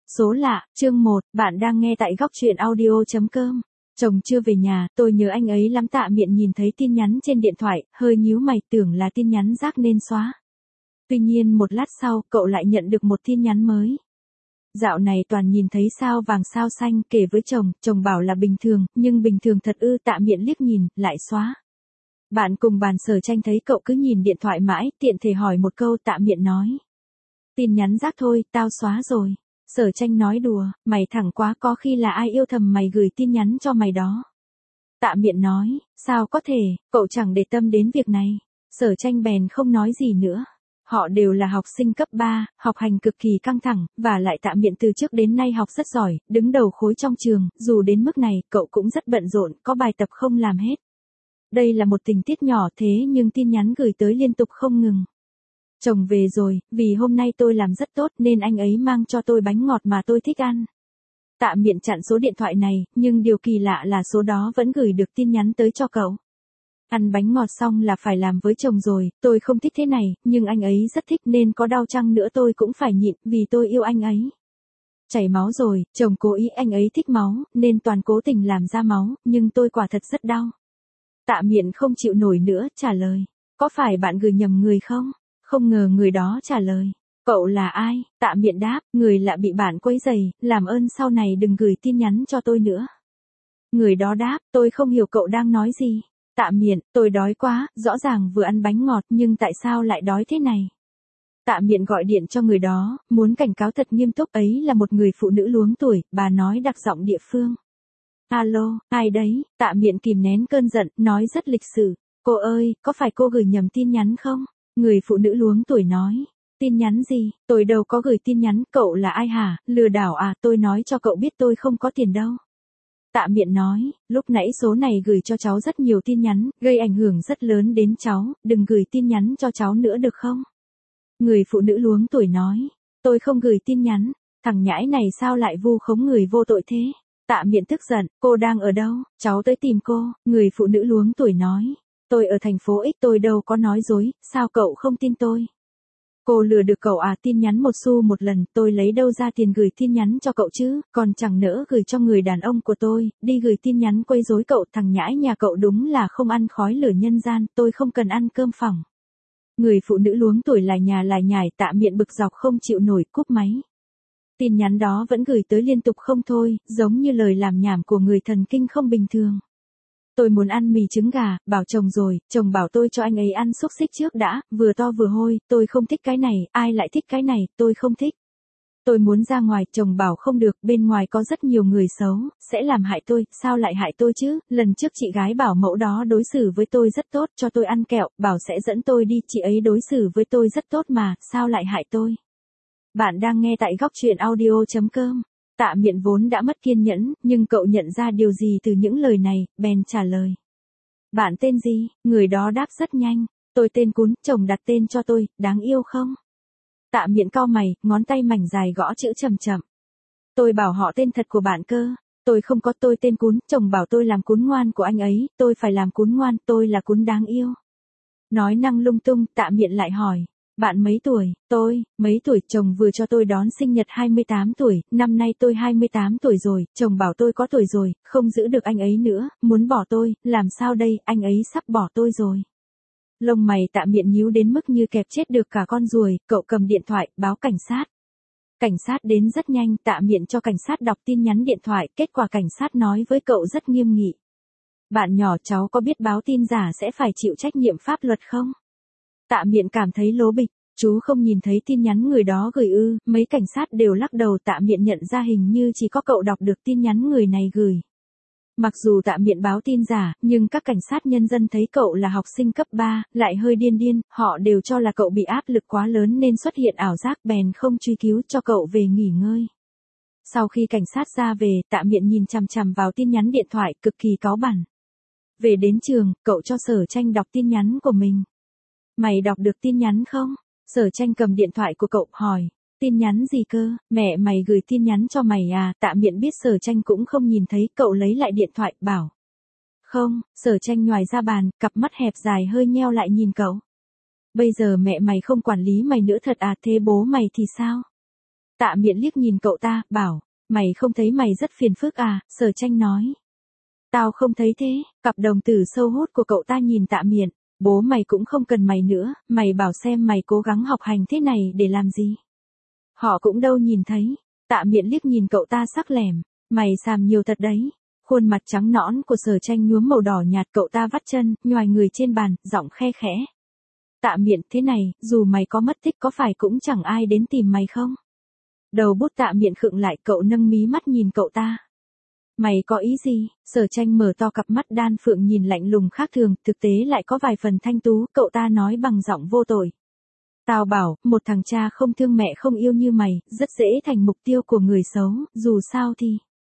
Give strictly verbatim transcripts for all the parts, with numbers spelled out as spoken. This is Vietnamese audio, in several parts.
Số lạ, chương một, bạn đang nghe tại góc truyện audio.com. Chồng chưa về nhà, tôi nhớ anh ấy lắm. Tạ Miện nhìn thấy tin nhắn trên điện thoại, hơi nhíu mày, tưởng là tin nhắn rác nên xóa. Tuy nhiên một lát sau, cậu lại nhận được một tin nhắn mới. Dạo này toàn nhìn thấy sao vàng sao xanh, kể với chồng, chồng bảo là bình thường, nhưng bình thường thật ư? Tạ Miện liếc nhìn, lại xóa. Bạn cùng bàn Sở Tranh thấy cậu cứ nhìn điện thoại mãi, tiện thể hỏi một câu. Tạ Miện nói: tin nhắn rác thôi, tao xóa rồi. Sở Tranh nói đùa: mày thẳng quá, có khi là ai yêu thầm mày gửi tin nhắn cho mày đó. Tạ Miện nói: sao có thể, cậu chẳng để tâm đến việc này. Sở Tranh bèn không nói gì nữa. Họ đều là học sinh cấp ba, học hành cực kỳ căng thẳng, và lại Tạ Miện từ trước đến nay học rất giỏi, đứng đầu khối trong trường, dù đến mức này, cậu cũng rất bận rộn, có bài tập không làm hết. Đây là một tình tiết nhỏ thế nhưng tin nhắn gửi tới liên tục không ngừng. Chồng về rồi, vì hôm nay tôi làm rất tốt nên anh ấy mang cho tôi bánh ngọt mà tôi thích ăn. Tạ Miện chặn số điện thoại này, nhưng điều kỳ lạ là số đó vẫn gửi được tin nhắn tới cho cậu. Ăn bánh ngọt xong là phải làm với chồng rồi, tôi không thích thế này, nhưng anh ấy rất thích nên có đau chăng nữa tôi cũng phải nhịn, vì tôi yêu anh ấy. Chảy máu rồi, chồng cố ý, anh ấy thích máu, nên toàn cố tình làm ra máu, nhưng tôi quả thật rất đau. Tạ Miện không chịu nổi nữa, trả lời: có phải bạn gửi nhầm người không? Không ngờ người đó trả lời: cậu là ai? Tạ Miện đáp: người lạ bị bạn quấy rầy, làm ơn sau này đừng gửi tin nhắn cho tôi nữa. Người đó đáp: tôi không hiểu cậu đang nói gì. Tạ Miện: tôi đói quá, rõ ràng vừa ăn bánh ngọt nhưng tại sao lại đói thế này? Tạ Miện gọi điện cho người đó, muốn cảnh cáo thật nghiêm túc. Ấy là một người phụ nữ luống tuổi, bà nói đặc giọng địa phương. Alo, ai đấy? Tạ Miện kìm nén cơn giận, nói rất lịch sự: cô ơi, có phải cô gửi nhầm tin nhắn không? Người phụ nữ luống tuổi nói: tin nhắn gì? Tôi đâu có gửi tin nhắn, cậu là ai hả? Lừa đảo à? Tôi nói cho cậu biết tôi không có tiền đâu. Tạ Miện nói: lúc nãy số này gửi cho cháu rất nhiều tin nhắn, gây ảnh hưởng rất lớn đến cháu, đừng gửi tin nhắn cho cháu nữa được không? Người phụ nữ luống tuổi nói: tôi không gửi tin nhắn, thằng nhãi này sao lại vu khống người vô tội thế? Tạ Miện tức giận: cô đang ở đâu? Cháu tới tìm cô. Người phụ nữ luống tuổi nói: tôi ở thành phố X, tôi đâu có nói dối, sao cậu không tin tôi? Cô lừa được cậu à? Tin nhắn một xu một lần, tôi lấy đâu ra tiền gửi tin nhắn cho cậu chứ, còn chẳng nỡ gửi cho người đàn ông của tôi, đi gửi tin nhắn quấy rối cậu. Thằng nhãi nhà cậu đúng là không ăn khói lửa nhân gian, tôi không cần ăn cơm phòng. Người phụ nữ luống tuổi lải nhà lải nhải. Tạ Miện bực dọc không chịu nổi, cúp máy. Tin nhắn đó vẫn gửi tới liên tục không thôi, giống như lời làm nhảm của người thần kinh không bình thường. Tôi muốn ăn mì trứng gà, bảo chồng rồi, chồng bảo tôi cho anh ấy ăn xúc xích trước đã, vừa to vừa hôi, tôi không thích cái này, ai lại thích cái này, tôi không thích. Tôi muốn ra ngoài, chồng bảo không được, bên ngoài có rất nhiều người xấu, sẽ làm hại tôi. Sao lại hại tôi chứ? Lần trước chị gái bảo mẫu đó đối xử với tôi rất tốt, cho tôi ăn kẹo, bảo sẽ dẫn tôi đi, chị ấy đối xử với tôi rất tốt mà, sao lại hại tôi? Bạn đang nghe tại góc truyện audio.com. Tạ Miện vốn đã mất kiên nhẫn, nhưng cậu nhận ra điều gì từ những lời này, bèn trả lời: bạn tên gì? Người đó đáp rất nhanh: tôi tên Cún, chồng đặt tên cho tôi, đáng yêu không? Tạ Miện cau mày, ngón tay mảnh dài gõ chữ chậm chậm. Tôi bảo họ tên thật của bạn cơ. Tôi không có, tôi tên Cún, chồng bảo tôi làm Cún ngoan của anh ấy, tôi phải làm Cún ngoan, tôi là Cún đáng yêu. Nói năng lung tung, Tạ Miện lại hỏi: bạn mấy tuổi? Tôi, mấy tuổi? Chồng vừa cho tôi đón sinh nhật hai mươi tám tuổi, năm nay tôi hai mươi tám tuổi rồi, chồng bảo tôi có tuổi rồi, không giữ được anh ấy nữa, muốn bỏ tôi, làm sao đây, anh ấy sắp bỏ tôi rồi. Lông mày Tạ Miện nhíu đến mức như kẹp chết được cả con ruồi, cậu cầm điện thoại, báo cảnh sát. Cảnh sát đến rất nhanh, Tạ Miện cho cảnh sát đọc tin nhắn điện thoại, kết quả cảnh sát nói với cậu rất nghiêm nghị: bạn nhỏ, cháu có biết báo tin giả sẽ phải chịu trách nhiệm pháp luật không? Tạ Miện cảm thấy lố bịch: chú không nhìn thấy tin nhắn người đó gửi ư? Mấy cảnh sát đều lắc đầu. Tạ Miện nhận ra hình như chỉ có cậu đọc được tin nhắn người này gửi. Mặc dù Tạ Miện báo tin giả, nhưng các cảnh sát nhân dân thấy cậu là học sinh cấp ba, lại hơi điên điên, họ đều cho là cậu bị áp lực quá lớn nên xuất hiện ảo giác, bèn không truy cứu, cho cậu về nghỉ ngơi. Sau khi cảnh sát ra về, Tạ Miện nhìn chằm chằm vào tin nhắn điện thoại, cực kỳ cáu bẳn. Về đến trường, cậu cho Sở Tranh đọc tin nhắn của mình. Mày đọc được tin nhắn không? Sở Tranh cầm điện thoại của cậu, hỏi. Tin nhắn gì cơ? Mẹ mày gửi tin nhắn cho mày à? Tạ Miện biết Sở Tranh cũng không nhìn thấy, cậu lấy lại điện thoại, bảo. Không. Sở Tranh nhoài ra bàn, cặp mắt hẹp dài hơi nheo lại nhìn cậu. Bây giờ mẹ mày không quản lý mày nữa thật à? Thế bố mày thì sao? Tạ Miện liếc nhìn cậu ta, bảo, mày không thấy mày rất phiền phức à, Sở Tranh nói. Tao không thấy thế, cặp đồng tử sâu hút của cậu ta nhìn Tạ Miện, bố mày cũng không cần mày nữa, mày bảo xem mày cố gắng học hành thế này để làm gì. Họ cũng đâu nhìn thấy, Tạ Miện liếc nhìn cậu ta sắc lẻm, mày xàm nhiều thật đấy. Khuôn mặt trắng nõn của Sở Tranh nhuốm màu đỏ nhạt, cậu ta vắt chân, nhoài người trên bàn, giọng khe khẽ. Tạ Miện, thế này, dù mày có mất tích có phải cũng chẳng ai đến tìm mày không? Đầu bút Tạ Miện khựng lại, cậu nâng mí mắt nhìn cậu ta. Mày có ý gì? Sở Tranh mở to cặp mắt đan phượng nhìn lạnh lùng khác thường, thực tế lại có vài phần thanh tú, cậu ta nói bằng giọng vô tội. Tao bảo, một thằng cha không thương mẹ không yêu như mày, rất dễ thành mục tiêu của người xấu, dù sao thì...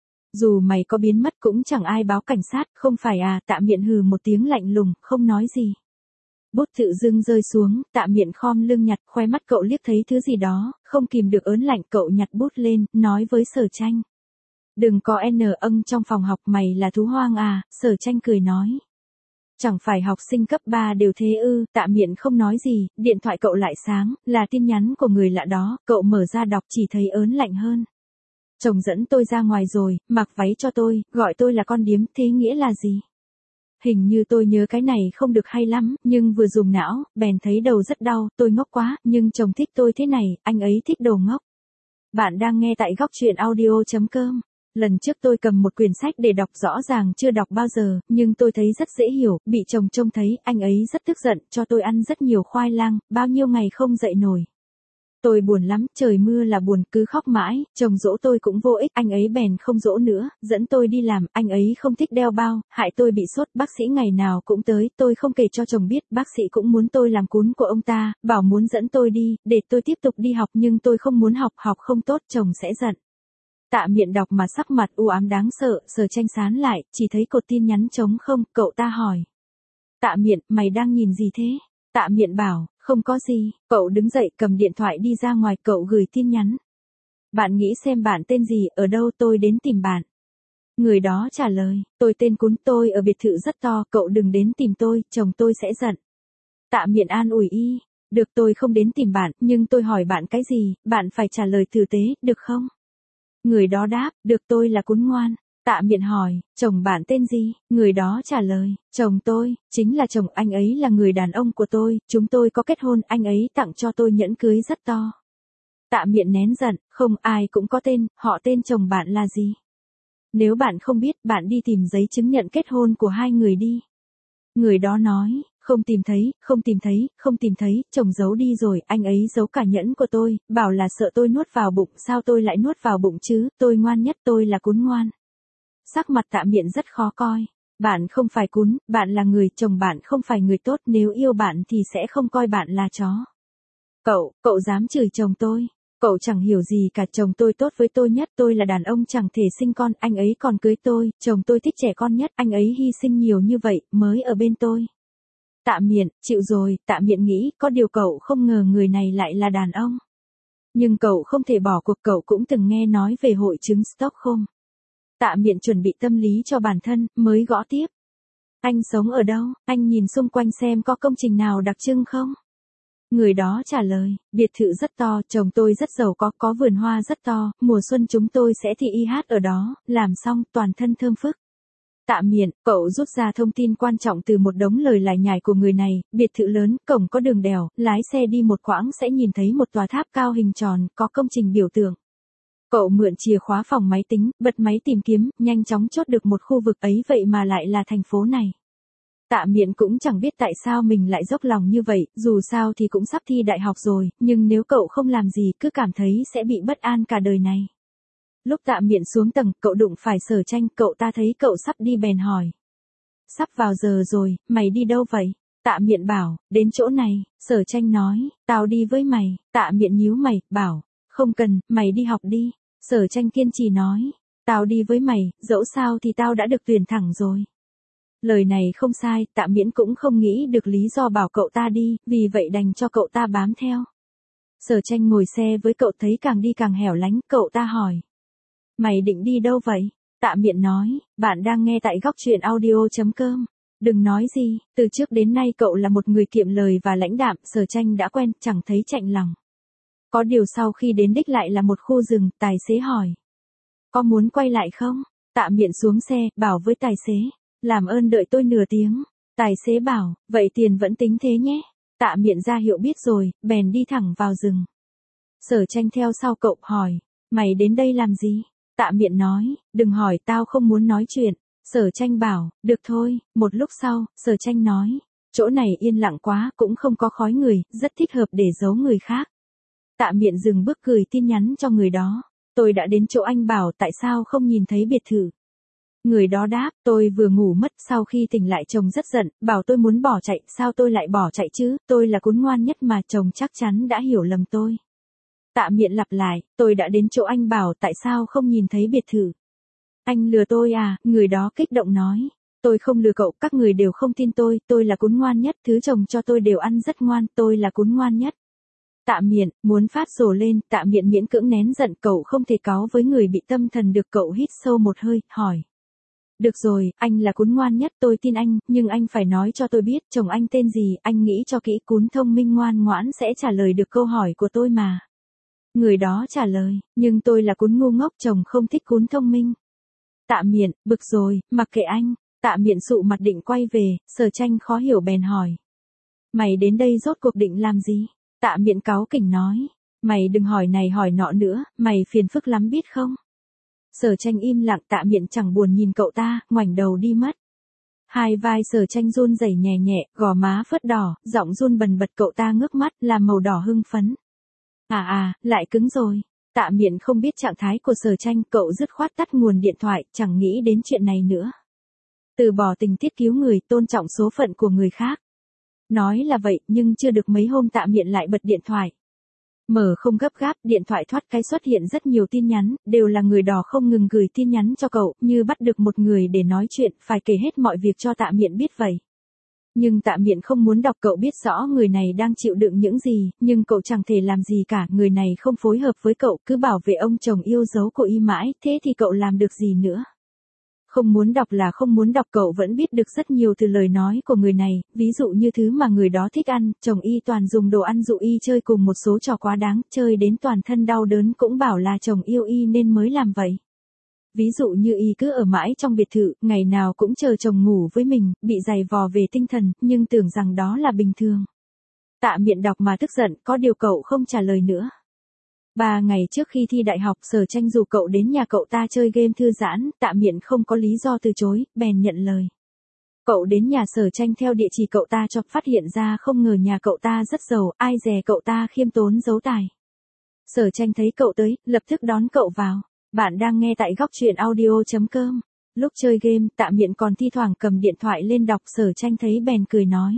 Dù mày có biến mất cũng chẳng ai báo cảnh sát, không phải à? Tạ Miện hừ một tiếng lạnh lùng, không nói gì. Bút tự dưng rơi xuống, Tạ Miện khom lưng nhặt, khoe mắt cậu liếc thấy thứ gì đó, không kìm được ớn lạnh, cậu nhặt bút lên, nói với Sở Tranh. Đừng có n âng trong phòng học, mày là thú hoang à? Sở Tranh cười nói. Chẳng phải học sinh cấp ba đều thế ư? Tạ Miện không nói gì, điện thoại cậu lại sáng, là tin nhắn của người lạ đó, cậu mở ra đọc chỉ thấy ớn lạnh hơn. Chồng dẫn tôi ra ngoài rồi, mặc váy cho tôi, gọi tôi là con điếm, thế nghĩa là gì? Hình như tôi nhớ cái này không được hay lắm, nhưng vừa dùng não, bèn thấy đầu rất đau, tôi ngốc quá, nhưng chồng thích tôi thế này, anh ấy thích đồ ngốc. Bạn đang nghe tại góc truyện audio chấm com. Lần trước tôi cầm một quyển sách để đọc, rõ ràng chưa đọc bao giờ, nhưng tôi thấy rất dễ hiểu, bị chồng trông thấy, anh ấy rất tức giận, cho tôi ăn rất nhiều khoai lang, bao nhiêu ngày không dậy nổi. Tôi buồn lắm, trời mưa là buồn, cứ khóc mãi, chồng dỗ tôi cũng vô ích, anh ấy bèn không dỗ nữa, dẫn tôi đi làm, anh ấy không thích đeo bao, hại tôi bị sốt, bác sĩ ngày nào cũng tới, tôi không kể cho chồng biết, bác sĩ cũng muốn tôi làm cún của ông ta, bảo muốn dẫn tôi đi, để tôi tiếp tục đi học, nhưng tôi không muốn học, học không tốt, chồng sẽ giận. Tạ Miện đọc mà sắc mặt u ám đáng sợ, Sở Tranh sán lại, chỉ thấy cột tin nhắn trống không, cậu ta hỏi. Tạ Miện, mày đang nhìn gì thế? Tạ Miện bảo, không có gì, cậu đứng dậy cầm điện thoại đi ra ngoài, cậu gửi tin nhắn. Bạn nghĩ xem bạn tên gì, ở đâu, tôi đến tìm bạn. Người đó trả lời, tôi tên Cún, tôi ở biệt thự rất to, cậu đừng đến tìm tôi, chồng tôi sẽ giận. Tạ Miện an ủi y, được tôi không đến tìm bạn, nhưng tôi hỏi bạn cái gì, bạn phải trả lời tử tế, được không? Người đó đáp, được, tôi là Cún ngoan. Tạ Miện hỏi, chồng bạn tên gì? Người đó trả lời, chồng tôi, chính là chồng, anh ấy là người đàn ông của tôi, chúng tôi có kết hôn, anh ấy tặng cho tôi nhẫn cưới rất to. Tạ Miện nén giận, không, ai cũng có tên, họ tên chồng bạn là gì? Nếu bạn không biết, bạn đi tìm giấy chứng nhận kết hôn của hai người đi. Người đó nói, không tìm thấy, không tìm thấy, không tìm thấy, chồng giấu đi rồi, anh ấy giấu cả nhẫn của tôi, bảo là sợ tôi nuốt vào bụng, sao tôi lại nuốt vào bụng chứ, tôi ngoan nhất, tôi là Cún ngoan. Sắc mặt Tạ Miện rất khó coi. Bạn không phải Cún, bạn là người, chồng bạn không phải người tốt, nếu yêu bạn thì sẽ không coi bạn là chó. Cậu, cậu dám chửi chồng tôi. Cậu chẳng hiểu gì cả, chồng tôi tốt với tôi nhất, tôi là đàn ông chẳng thể sinh con, anh ấy còn cưới tôi, chồng tôi thích trẻ con nhất, anh ấy hy sinh nhiều như vậy, mới ở bên tôi. Tạ Miện, chịu rồi, Tạ Miện nghĩ, có điều cậu không ngờ người này lại là đàn ông. Nhưng cậu không thể bỏ cuộc, cậu cũng từng nghe nói về hội chứng Stockholm. Tạ Miện chuẩn bị tâm lý cho bản thân, mới gõ tiếp. Anh sống ở đâu, anh nhìn xung quanh xem có công trình nào đặc trưng không? Người đó trả lời, biệt thự rất to, chồng tôi rất giàu có, có vườn hoa rất to, mùa xuân chúng tôi sẽ thi y hát ở đó, làm xong toàn thân thơm phức. Tạ Miện, cậu rút ra thông tin quan trọng từ một đống lời lải nhải của người này, biệt thự lớn, cổng có đường đèo, lái xe đi một quãng sẽ nhìn thấy một tòa tháp cao hình tròn, có công trình biểu tượng. Cậu mượn chìa khóa phòng máy tính, bật máy tìm kiếm, nhanh chóng chốt được một khu vực ấy, vậy mà lại là thành phố này. Tạ Miện cũng chẳng biết tại sao mình lại dốc lòng như vậy, dù sao thì cũng sắp thi đại học rồi, nhưng nếu cậu không làm gì cứ cảm thấy sẽ bị bất an cả đời này. Lúc Tạ Miện xuống tầng, cậu đụng phải Sở Tranh, cậu ta thấy cậu sắp đi bèn hỏi. Sắp vào giờ rồi, mày đi đâu vậy? Tạ Miện bảo, đến chỗ này, Sở Tranh nói, tao đi với mày, Tạ Miện nhíu mày, bảo, không cần, mày đi học đi. Sở Tranh kiên trì nói, tao đi với mày, dẫu sao thì tao đã được tuyển thẳng rồi. Lời này không sai, Tạ Miễn cũng không nghĩ được lý do bảo cậu ta đi, vì vậy đành cho cậu ta bám theo. Sở Tranh ngồi xe với cậu thấy càng đi càng hẻo lánh, cậu ta hỏi. Mày định đi đâu vậy? Tạ Miện nói, bạn đang nghe tại góc truyện audio chấm com. Đừng nói gì, từ trước đến nay cậu là một người kiệm lời và lãnh đạm, Sở Tranh đã quen, chẳng thấy chạnh lòng. Có điều sau khi đến đích lại là một khu rừng, tài xế hỏi. Có muốn quay lại không? Tạ Miện xuống xe, bảo với tài xế. Làm ơn đợi tôi nửa tiếng. Tài xế bảo, vậy tiền vẫn tính thế nhé. Tạ Miện ra hiệu biết rồi, bèn đi thẳng vào rừng. Sở Tranh theo sau cậu, hỏi. Mày đến đây làm gì? Tạ Miện nói, đừng hỏi, tao không muốn nói chuyện. Sở Tranh bảo, được thôi. Một lúc sau, Sở Tranh nói. Chỗ này yên lặng quá, cũng không có khói người, rất thích hợp để giấu người khác. Tạ Miện dừng bước gửi tin nhắn cho người đó. Tôi đã đến chỗ anh bảo, tại sao không nhìn thấy biệt thự? Người đó đáp, tôi vừa ngủ mất, sau khi tỉnh lại chồng rất giận, bảo tôi muốn bỏ chạy, sao tôi lại bỏ chạy chứ, tôi là cún ngoan nhất mà, chồng chắc chắn đã hiểu lầm tôi. Tạ Miện lặp lại, tôi đã đến chỗ anh bảo, tại sao không nhìn thấy biệt thự? Anh lừa tôi à? Người đó kích động nói. Tôi không lừa cậu, các người đều không tin tôi, tôi là cún ngoan nhất, thứ chồng cho tôi đều ăn rất ngoan, tôi là cún ngoan nhất. Tạ Miện, muốn phát rồ lên, Tạ Miện miễn cưỡng nén giận, cậu không thể cáu với người bị tâm thần được, cậu hít sâu một hơi, hỏi. Được rồi, anh là cún ngoan nhất, tôi tin anh, nhưng anh phải nói cho tôi biết, chồng anh tên gì, anh nghĩ cho kỹ, cún thông minh ngoan ngoãn sẽ trả lời được câu hỏi của tôi mà. Người đó trả lời, nhưng tôi là cún ngu ngốc, chồng không thích cún thông minh. Tạ Miện, bực rồi, mặc kệ anh. Tạ Miện sụ mặt định quay về, Sở Tranh khó hiểu bèn hỏi. Mày đến đây rốt cuộc định làm gì? Tạ Miện cáu kỉnh nói. Mày đừng hỏi này hỏi nọ nữa, mày phiền phức lắm biết không? Sở Tranh im lặng, Tạ Miện chẳng buồn nhìn cậu ta, ngoảnh đầu đi mất. Hai vai Sở Tranh run rẩy nhẹ nhẹ, gò má phớt đỏ, giọng run bần bật, cậu ta ngước mắt, là màu đỏ hưng phấn. À à, lại cứng rồi. Tạ Miện không biết trạng thái của Sở Tranh, cậu dứt khoát tắt nguồn điện thoại, chẳng nghĩ đến chuyện này nữa. Từ bỏ tình tiết cứu người, tôn trọng số phận của người khác. Nói là vậy, nhưng chưa được mấy hôm Tạ Miện lại bật điện thoại. Mở không gấp gáp, điện thoại thoát cái xuất hiện rất nhiều tin nhắn, đều là người đỏ không ngừng gửi tin nhắn cho cậu, như bắt được một người để nói chuyện, phải kể hết mọi việc cho Tạ Miện biết vậy. Nhưng Tạ Miện không muốn đọc, cậu biết rõ người này đang chịu đựng những gì, nhưng cậu chẳng thể làm gì cả, người này không phối hợp với cậu, cứ bảo vệ ông chồng yêu dấu của y mãi, thế thì cậu làm được gì nữa? Không muốn đọc là không muốn đọc, cậu vẫn biết được rất nhiều từ lời nói của người này, ví dụ như thứ mà người đó thích ăn, chồng y toàn dùng đồ ăn dụ y chơi cùng một số trò quá đáng, chơi đến toàn thân đau đớn cũng bảo là chồng yêu y nên mới làm vậy. Ví dụ như y cứ ở mãi trong biệt thự, ngày nào cũng chờ chồng ngủ với mình, bị giày vò về tinh thần, nhưng tưởng rằng đó là bình thường. Tạ Miện đọc mà tức giận, có điều cậu không trả lời nữa. Ba ngày trước khi thi đại học, Sở Tranh rủ cậu đến nhà cậu ta chơi game thư giãn, Tạ Miện không có lý do từ chối, bèn nhận lời. Cậu đến nhà Sở Tranh theo địa chỉ cậu ta cho, phát hiện ra không ngờ nhà cậu ta rất giàu, ai dè cậu ta khiêm tốn giấu tài. Sở Tranh thấy cậu tới, lập tức đón cậu vào. Bạn đang nghe tại góc truyện audio chấm com. Lúc chơi game, Tạ Miện còn thi thoảng cầm điện thoại lên đọc, Sở Tranh thấy bèn cười nói.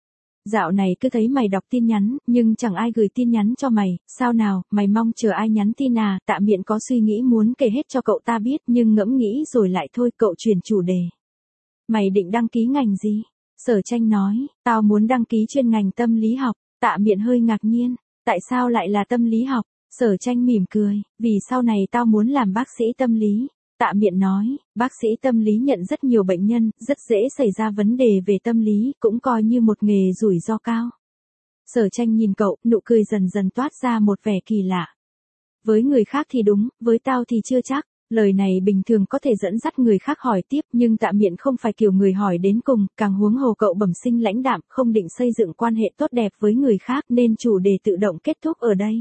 Dạo này cứ thấy mày đọc tin nhắn, nhưng chẳng ai gửi tin nhắn cho mày, sao nào, mày mong chờ ai nhắn tin à? Tạ Miện có suy nghĩ muốn kể hết cho cậu ta biết, nhưng ngẫm nghĩ rồi lại thôi, cậu chuyển chủ đề. Mày định đăng ký ngành gì? Sở Tranh nói, tao muốn đăng ký chuyên ngành tâm lý học. Tạ Miện hơi ngạc nhiên, tại sao lại là tâm lý học? Sở Tranh mỉm cười, vì sau này tao muốn làm bác sĩ tâm lý. Tạ Miện nói, bác sĩ tâm lý nhận rất nhiều bệnh nhân, rất dễ xảy ra vấn đề về tâm lý, cũng coi như một nghề rủi ro cao. Sở Tranh nhìn cậu, nụ cười dần dần toát ra một vẻ kỳ lạ. Với người khác thì đúng, với tao thì chưa chắc. Lời này bình thường có thể dẫn dắt người khác hỏi tiếp, nhưng Tạ Miện không phải kiểu người hỏi đến cùng, càng huống hồ cậu bẩm sinh lãnh đạm, không định xây dựng quan hệ tốt đẹp với người khác, nên chủ đề tự động kết thúc ở đây.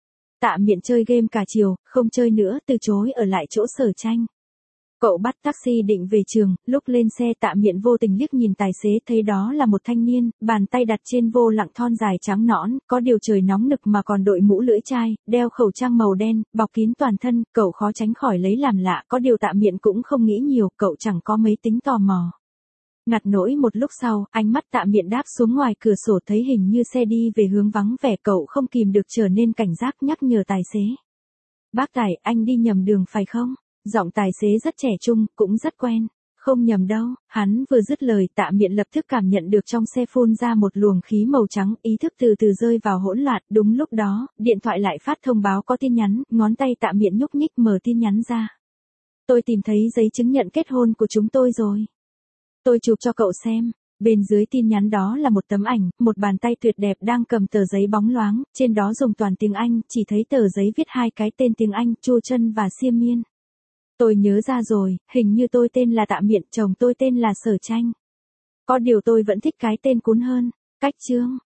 Tạ Miện chơi game cả chiều, không chơi nữa, từ chối ở lại chỗ Sở Tranh. Cậu bắt taxi định về trường, lúc lên xe Tạ Miện vô tình liếc nhìn tài xế, thấy đó là một thanh niên, bàn tay đặt trên vô lăng thon dài trắng nõn, có điều trời nóng nực mà còn đội mũ lưỡi chai, đeo khẩu trang màu đen, bọc kín toàn thân, cậu khó tránh khỏi lấy làm lạ, có điều Tạ Miện cũng không nghĩ nhiều, cậu chẳng có mấy tính tò mò. Ngặt nỗi một lúc sau, ánh mắt Tạ Miện đáp xuống ngoài cửa sổ, thấy hình như xe đi về hướng vắng vẻ, cậu không kìm được trở nên cảnh giác, nhắc nhở tài xế. Bác Tài, anh đi nhầm đường phải không? Giọng tài xế rất trẻ trung, cũng rất quen. Không nhầm đâu, hắn vừa dứt lời, Tạ Miện lập tức cảm nhận được trong xe phun ra một luồng khí màu trắng, ý thức từ từ rơi vào hỗn loạn, đúng lúc đó, điện thoại lại phát thông báo có tin nhắn, ngón tay Tạ Miện nhúc nhích mở tin nhắn ra. Tôi tìm thấy giấy chứng nhận kết hôn của chúng tôi rồi. Tôi chụp cho cậu xem. Bên dưới tin nhắn đó là một tấm ảnh, một bàn tay tuyệt đẹp đang cầm tờ giấy bóng loáng, trên đó dùng toàn tiếng Anh, chỉ thấy tờ giấy viết hai cái tên tiếng Anh, Chu Trân và Xiêm Miên. Tôi nhớ ra rồi, hình như tôi tên là Tạ Miện, chồng tôi tên là Sở Tranh. Có điều tôi vẫn thích cái tên Cún hơn. Cách chương